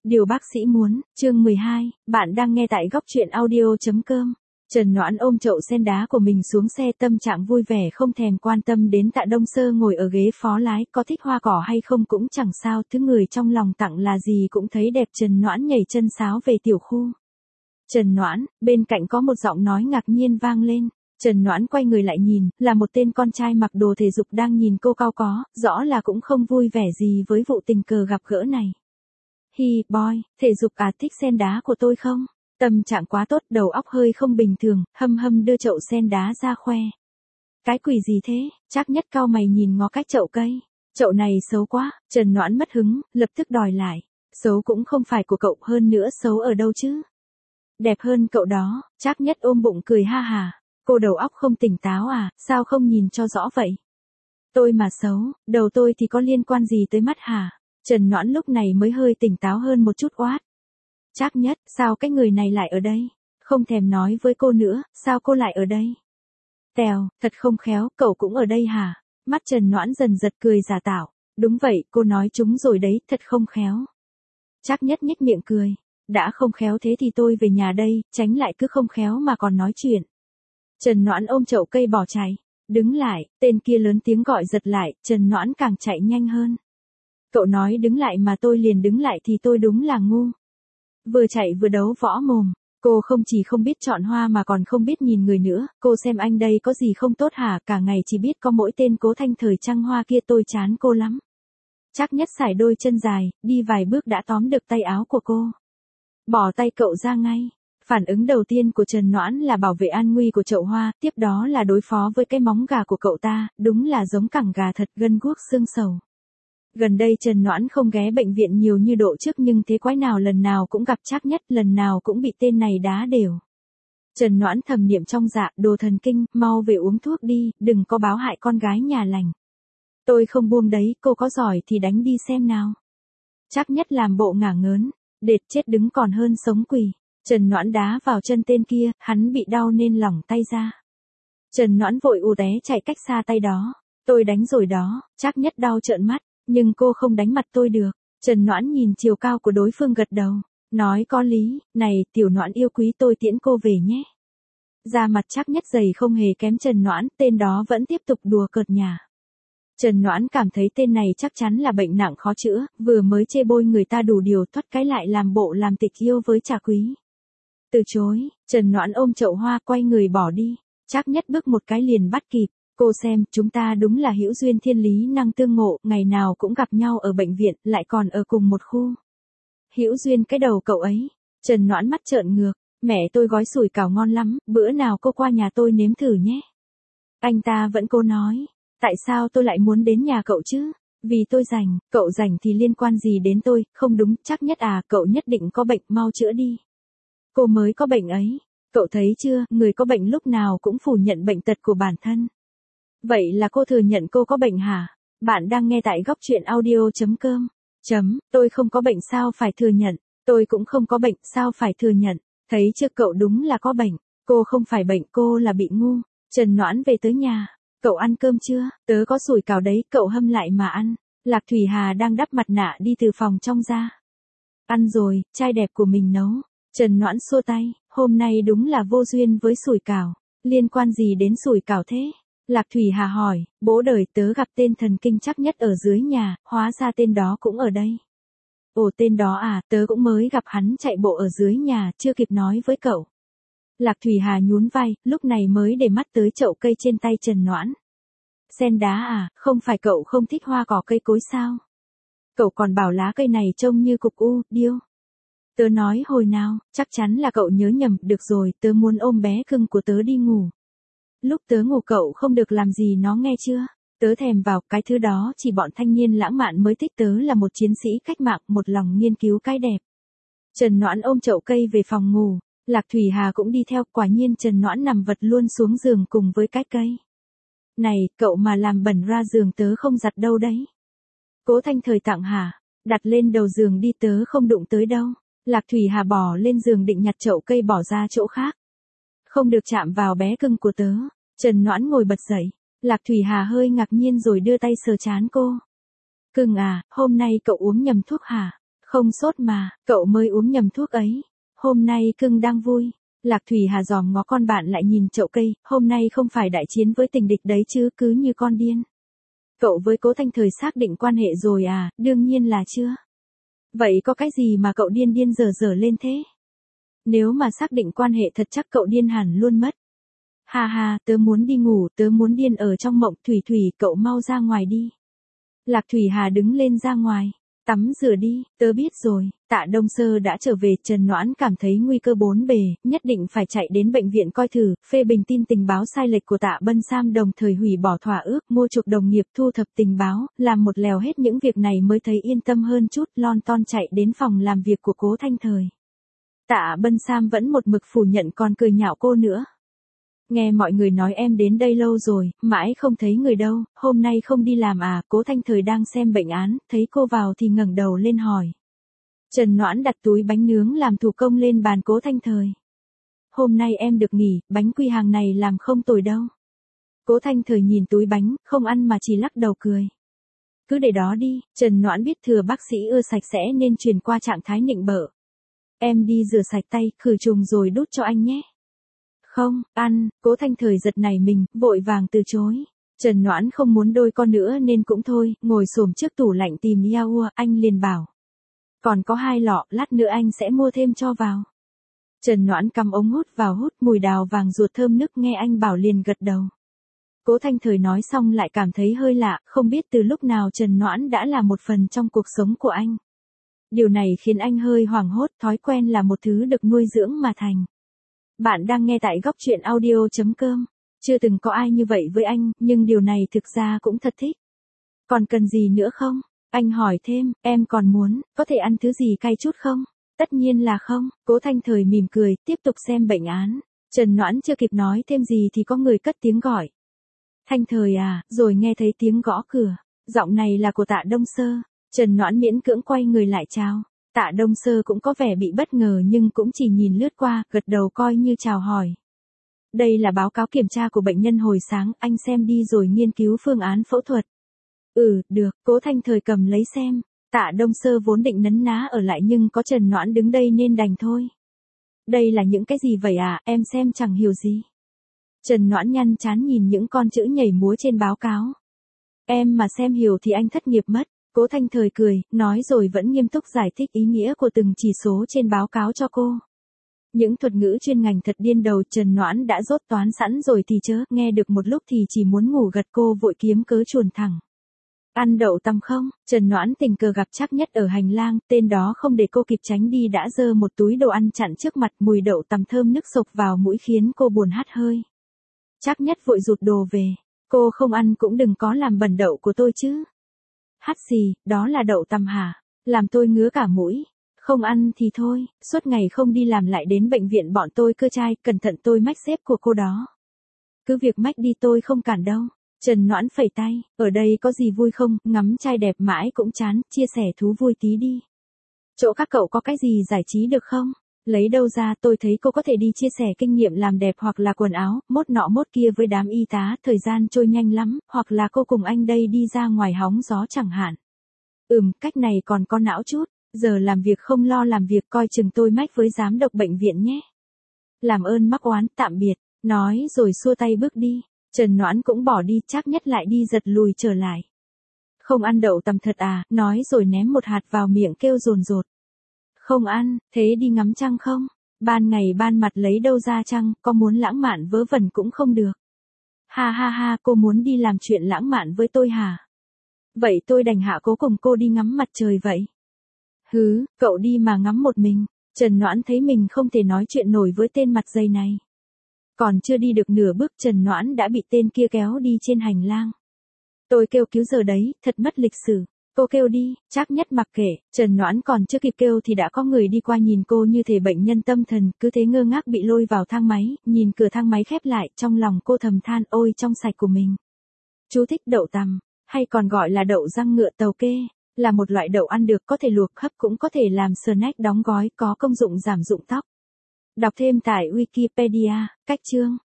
Điều bác sĩ muốn, chương 12, bạn đang nghe tại góc truyện audio.com. Trần Noãn ôm chậu sen đá của mình xuống xe, tâm trạng vui vẻ không thèm quan tâm đến Tạ Đông Sơ ngồi ở ghế phó lái, có thích hoa cỏ hay không cũng chẳng sao, thứ người trong lòng tặng là gì cũng thấy đẹp. Trần Noãn nhảy chân sáo về tiểu khu. Trần Noãn, bên cạnh có một giọng nói ngạc nhiên vang lên. Trần Noãn quay người lại nhìn, là một tên con trai mặc đồ thể dục đang nhìn cô cau có, rõ là cũng không vui vẻ gì với vụ tình cờ gặp gỡ này. Hi, boy, thể dục à, thích sen đá của tôi không? Tâm trạng quá tốt, đầu óc hơi không bình thường, hâm hâm đưa chậu sen đá ra khoe. Cái quỷ gì thế? Chắc Nhất cau mày nhìn ngó cách chậu cây. Chậu này xấu quá. Trần Noãn mất hứng, lập tức đòi lại. Xấu cũng không phải của cậu, hơn nữa xấu ở đâu chứ? Đẹp hơn cậu đó. Chắc Nhất ôm bụng cười ha hà. Cô đầu óc không tỉnh táo à, sao không nhìn cho rõ vậy? Tôi mà xấu, đầu tôi thì có liên quan gì tới mắt hả? Trần Noãn lúc này mới hơi tỉnh táo hơn một chút. Oát. Chắc Nhất, sao cái người này lại ở đây? Không thèm nói với cô nữa, sao cô lại ở đây? Tèo, thật không khéo, cậu cũng ở đây hả? Mắt Trần Noãn dần giật cười giả tạo. Đúng vậy, cô nói chúng rồi đấy, thật không khéo. Chắc Nhất nhếch miệng cười. Đã không khéo thế thì tôi về nhà đây, tránh lại cứ không khéo mà còn nói chuyện. Trần Noãn ôm chậu cây bỏ chạy. Đứng lại, tên kia lớn tiếng gọi giật lại, Trần Noãn càng chạy nhanh hơn. Cậu nói đứng lại mà tôi liền đứng lại thì tôi đúng là ngu. Vừa chạy vừa đấu võ mồm. Cô không chỉ không biết chọn hoa mà còn không biết nhìn người nữa. Cô xem anh đây có gì không tốt hả? Cả ngày chỉ biết có mỗi tên Cố Thanh thời trăng hoa kia, tôi chán cô lắm. Chắc Nhất sải đôi chân dài, đi vài bước đã tóm được tay áo của cô. Bỏ tay cậu ra ngay. Phản ứng đầu tiên của Trần Noãn là bảo vệ an nguy của chậu hoa, tiếp đó là đối phó với cái móng gà của cậu ta, đúng là giống cẳng gà thật, gân guốc xương sầu. Gần đây Trần Noãn không ghé bệnh viện nhiều như độ trước, nhưng thế quái nào lần nào cũng gặp Trác Nhất, lần nào cũng bị tên này đá đều. Trần Noãn thầm niệm trong dạ, đồ thần kinh, mau về uống thuốc đi, đừng có báo hại con gái nhà lành. Tôi không buông đấy, cô có giỏi thì đánh đi xem nào. Trác Nhất làm bộ ngả ngớn, đệt chết đứng còn hơn sống quỳ. Trần Noãn đá vào chân tên kia, hắn bị đau nên lỏng tay ra. Trần Noãn vội té chạy cách xa tay đó. Tôi đánh rồi đó. Trác Nhất đau trợn mắt. Nhưng cô không đánh mặt tôi được. Trần Noãn nhìn chiều cao của đối phương gật đầu. Nói có lý, này tiểu Noãn yêu quý, tôi tiễn cô về nhé. Da mặt Trác Nhất dày không hề kém Trần Noãn, tên đó vẫn tiếp tục đùa cợt nhả. Trần Noãn cảm thấy tên này chắc chắn là bệnh nặng khó chữa, vừa mới chê bôi người ta đủ điều, thoát cái lại làm bộ làm tịch yêu với Trà Quý. Từ chối, Trần Noãn ôm chậu hoa quay người bỏ đi. Trác Nhất bước một cái liền bắt kịp. Cô xem, chúng ta đúng là hữu duyên thiên lý năng tương ngộ, ngày nào cũng gặp nhau ở bệnh viện, lại còn ở cùng một khu. Hữu duyên cái đầu cậu ấy. Trần Noãn mắt trợn ngược. Mẹ tôi gói sủi cảo ngon lắm, bữa nào cô qua nhà tôi nếm thử nhé. Anh ta vẫn cố nói. Tại sao tôi lại muốn đến nhà cậu chứ? Vì tôi rảnh, cậu rảnh thì liên quan gì đến tôi? Không đúng, Trác Nhất à, cậu nhất định có bệnh, mau chữa đi. Cô mới có bệnh ấy. Cậu thấy chưa, người có bệnh lúc nào cũng phủ nhận bệnh tật của bản thân. Vậy là cô thừa nhận cô có bệnh hả? Bạn đang nghe tại góc truyện audio.com. Tôi không có bệnh sao phải thừa nhận. Tôi cũng không có bệnh sao phải thừa nhận. Thấy chưa, cậu đúng là có bệnh. Cô không phải bệnh, cô là bị ngu. Trần Noãn về tới nhà. Cậu ăn cơm chưa? Tớ có sủi cảo đấy, cậu hâm lại mà ăn. Lạc Thủy Hà đang đắp mặt nạ đi từ phòng trong ra. Ăn rồi, trai đẹp của mình nấu. Trần Noãn xua tay, hôm nay đúng là vô duyên với sủi cảo. Liên quan gì đến sủi cảo thế? Lạc Thủy Hà hỏi, bố đời tớ gặp tên thần kinh Trác Nhất ở dưới nhà, hóa ra tên đó cũng ở đây. Ồ, tên đó à, tớ cũng mới gặp hắn chạy bộ ở dưới nhà, chưa kịp nói với cậu. Lạc Thủy Hà nhún vai, lúc này mới để mắt tới chậu cây trên tay Trần Noãn. Sen đá à, không phải cậu không thích hoa cỏ cây cối sao? Cậu còn bảo lá cây này trông như cục u, điêu. Tớ nói hồi nào, chắc chắn là cậu nhớ nhầm, được rồi, tớ muốn ôm bé cưng của tớ đi ngủ. Lúc tớ ngủ cậu không được làm gì nó nghe chưa? Tớ thèm vào, cái thứ đó chỉ bọn thanh niên lãng mạn mới thích, tớ là một chiến sĩ cách mạng, một lòng nghiên cứu cái đẹp. Trần Noãn ôm chậu cây về phòng ngủ, Lạc Thủy Hà cũng đi theo, quả nhiên Trần Noãn nằm vật luôn xuống giường cùng với cái cây. Này, cậu mà làm bẩn ra giường tớ không giặt đâu đấy. Cố Thanh thời tặng hả? Đặt lên đầu giường đi, tớ không đụng tới đâu. Lạc Thủy Hà bỏ lên giường định nhặt chậu cây bỏ ra chỗ khác. Không được chạm vào bé cưng của tớ. Trần Noãn ngồi bật dậy. Lạc Thủy Hà hơi ngạc nhiên rồi đưa tay sờ trán cô. Cưng à, hôm nay cậu uống nhầm thuốc hả? Không sốt mà, cậu mới uống nhầm thuốc ấy. Hôm nay cưng đang vui. Lạc Thủy Hà dòm ngó con bạn lại nhìn chậu cây, hôm nay không phải đại chiến với tình địch đấy chứ, cứ như con điên. Cậu với Cố Thanh Thời xác định quan hệ rồi à, đương nhiên là chưa. Vậy có cái gì mà cậu điên điên dở dở lên thế? Nếu mà xác định quan hệ thật chắc cậu điên hẳn luôn mất. Ha ha, tớ muốn đi ngủ, tớ muốn điên ở trong mộng. Thủy Thủy, cậu mau ra ngoài đi. Lạc Thủy Hà đứng lên ra ngoài. Tắm rửa đi, tớ biết rồi. Tạ Đông Sơ đã trở về, Trần Noãn cảm thấy nguy cơ bốn bề, nhất định phải chạy đến bệnh viện coi thử, phê bình tin tình báo sai lệch của Tạ Bân Sam, đồng thời hủy bỏ thỏa ước, mua chuộc đồng nghiệp, thu thập tình báo, làm một lèo hết những việc này mới thấy yên tâm hơn chút, lon ton chạy đến phòng làm việc của Cố Thanh Thời. Tạ Bân Sam vẫn một mực phủ nhận, còn cười nhạo cô nữa. Nghe mọi người nói em đến đây lâu rồi, mãi không thấy người đâu, hôm nay không đi làm à? Cố Thanh Thời đang xem bệnh án, thấy cô vào thì ngẩng đầu lên hỏi. Trần Noãn đặt túi bánh nướng làm thủ công lên bàn Cố Thanh Thời. Hôm nay em được nghỉ, bánh quy hàng này làm không tồi đâu. Cố Thanh Thời nhìn túi bánh, không ăn mà chỉ lắc đầu cười. Cứ để đó đi, Trần Noãn biết thừa bác sĩ ưa sạch sẽ nên chuyển qua trạng thái nịnh bợ. Em đi rửa sạch tay, khử trùng rồi đút cho anh nhé. Không, ăn, Cố Thanh Thời giật nảy mình, vội vàng từ chối. Trần Noãn không muốn đôi con nữa nên cũng thôi, ngồi xổm trước tủ lạnh tìm Yaourt, anh liền bảo. Còn có 2 lọ, lát nữa anh sẽ mua thêm cho vào. Trần Noãn cắm ống hút vào hút mùi đào vàng ruột thơm nức, nghe anh bảo liền gật đầu. Cố Thanh Thời nói xong lại cảm thấy hơi lạ, không biết từ lúc nào Trần Noãn đã là một phần trong cuộc sống của anh. Điều này khiến anh hơi hoảng hốt, thói quen là một thứ được nuôi dưỡng mà thành. Bạn đang nghe tại góc truyện audio.com. Chưa từng có ai như vậy với anh, nhưng điều này thực ra cũng thật thích. Còn cần gì nữa không? Anh hỏi thêm, em còn muốn, có thể ăn thứ gì cay chút không? Tất nhiên là không, Cố Thanh Thời mỉm cười, tiếp tục xem bệnh án. Trần Noãn chưa kịp nói thêm gì thì có người cất tiếng gọi. Thanh Thời à, rồi nghe thấy tiếng gõ cửa. Giọng này là của Tạ Đông Sơ. Trần Noãn miễn cưỡng quay người lại chào. Tạ Đông Sơ cũng có vẻ bị bất ngờ nhưng cũng chỉ nhìn lướt qua, gật đầu coi như chào hỏi. Đây là báo cáo kiểm tra của bệnh nhân hồi sáng, anh xem đi rồi nghiên cứu phương án phẫu thuật. Được, Cố Thanh Thời cầm lấy xem. Tạ Đông Sơ vốn định nấn ná ở lại nhưng có Trần Noãn đứng đây nên đành thôi. Đây là những cái gì vậy à, em xem chẳng hiểu gì. Trần Noãn nhăn trán nhìn những con chữ nhảy múa trên báo cáo. Em mà xem hiểu thì anh thất nghiệp mất. Cố Thanh Thời cười, nói rồi vẫn nghiêm túc giải thích ý nghĩa của từng chỉ số trên báo cáo cho cô. Những thuật ngữ chuyên ngành thật điên đầu, Trần Noãn đã dốt toán sẵn rồi thì chớ, nghe được một lúc thì chỉ muốn ngủ gật, cô vội kiếm cớ chuồn thẳng. Ăn đậu tằm không? Trần Noãn tình cờ gặp Trác Nhất ở hành lang, tên đó không để cô kịp tránh đi đã giơ một túi đồ ăn chặn trước mặt, mùi đậu tằm thơm nức sộc vào mũi khiến cô buồn hắt hơi. Trác Nhất vội rụt đồ về. Cô không ăn cũng đừng có làm bẩn đậu của tôi chứ. Hắt gì, đó là đậu tằm hả? Làm tôi ngứa cả mũi. Không ăn thì thôi, suốt ngày không đi làm lại đến bệnh viện bọn tôi cưa chai, cẩn thận tôi mách sếp của cô đó. Cứ việc mách đi tôi không cản đâu. Trần Noãn phẩy tay, ở đây có gì vui không, ngắm trai đẹp mãi cũng chán, chia sẻ thú vui tí đi. Chỗ các cậu có cái gì giải trí được không? Lấy đâu ra, tôi thấy cô có thể đi chia sẻ kinh nghiệm làm đẹp hoặc là quần áo, mốt nọ mốt kia với đám y tá, thời gian trôi nhanh lắm, hoặc là cô cùng anh đây đi ra ngoài hóng gió chẳng hạn. Cách này còn có não chút, giờ làm việc không lo làm việc, coi chừng tôi mách với giám đốc bệnh viện nhé. Làm ơn mắc oán, tạm biệt, nói rồi xua tay bước đi. Trần Noãn cũng bỏ đi, Trác Nhất lại đi giật lùi trở lại. Không ăn đậu tằm thật à, nói rồi ném một hạt vào miệng kêu dồn dột. Không ăn, thế đi ngắm trăng không? Ban ngày ban mặt lấy đâu ra trăng, có muốn lãng mạn vớ vẩn cũng không được. Ha ha ha, cô muốn đi làm chuyện lãng mạn với tôi hả? Vậy tôi đành hạ cố cùng cô đi ngắm mặt trời vậy. Hứ, cậu đi mà ngắm một mình. Trần Noãn thấy mình không thể nói chuyện nổi với tên mặt dày này. Còn chưa đi được nửa bước Trần Noãn đã bị tên kia kéo đi trên hành lang. Tôi kêu cứu giờ đấy, thật mất lịch sử. Cô kêu đi, Trác Nhất mặc kệ, Trần Noãn còn chưa kịp kêu thì đã có người đi qua nhìn cô như thể bệnh nhân tâm thần, cứ thế ngơ ngác bị lôi vào thang máy, nhìn cửa thang máy khép lại, trong lòng cô thầm than ôi trong sạch của mình. Chú thích đậu tằm, hay còn gọi là đậu răng ngựa tàu kê, là một loại đậu ăn được, có thể luộc hấp cũng có thể làm snack đóng gói, có công dụng giảm rụng tóc. Đọc thêm tại Wikipedia, cách chương.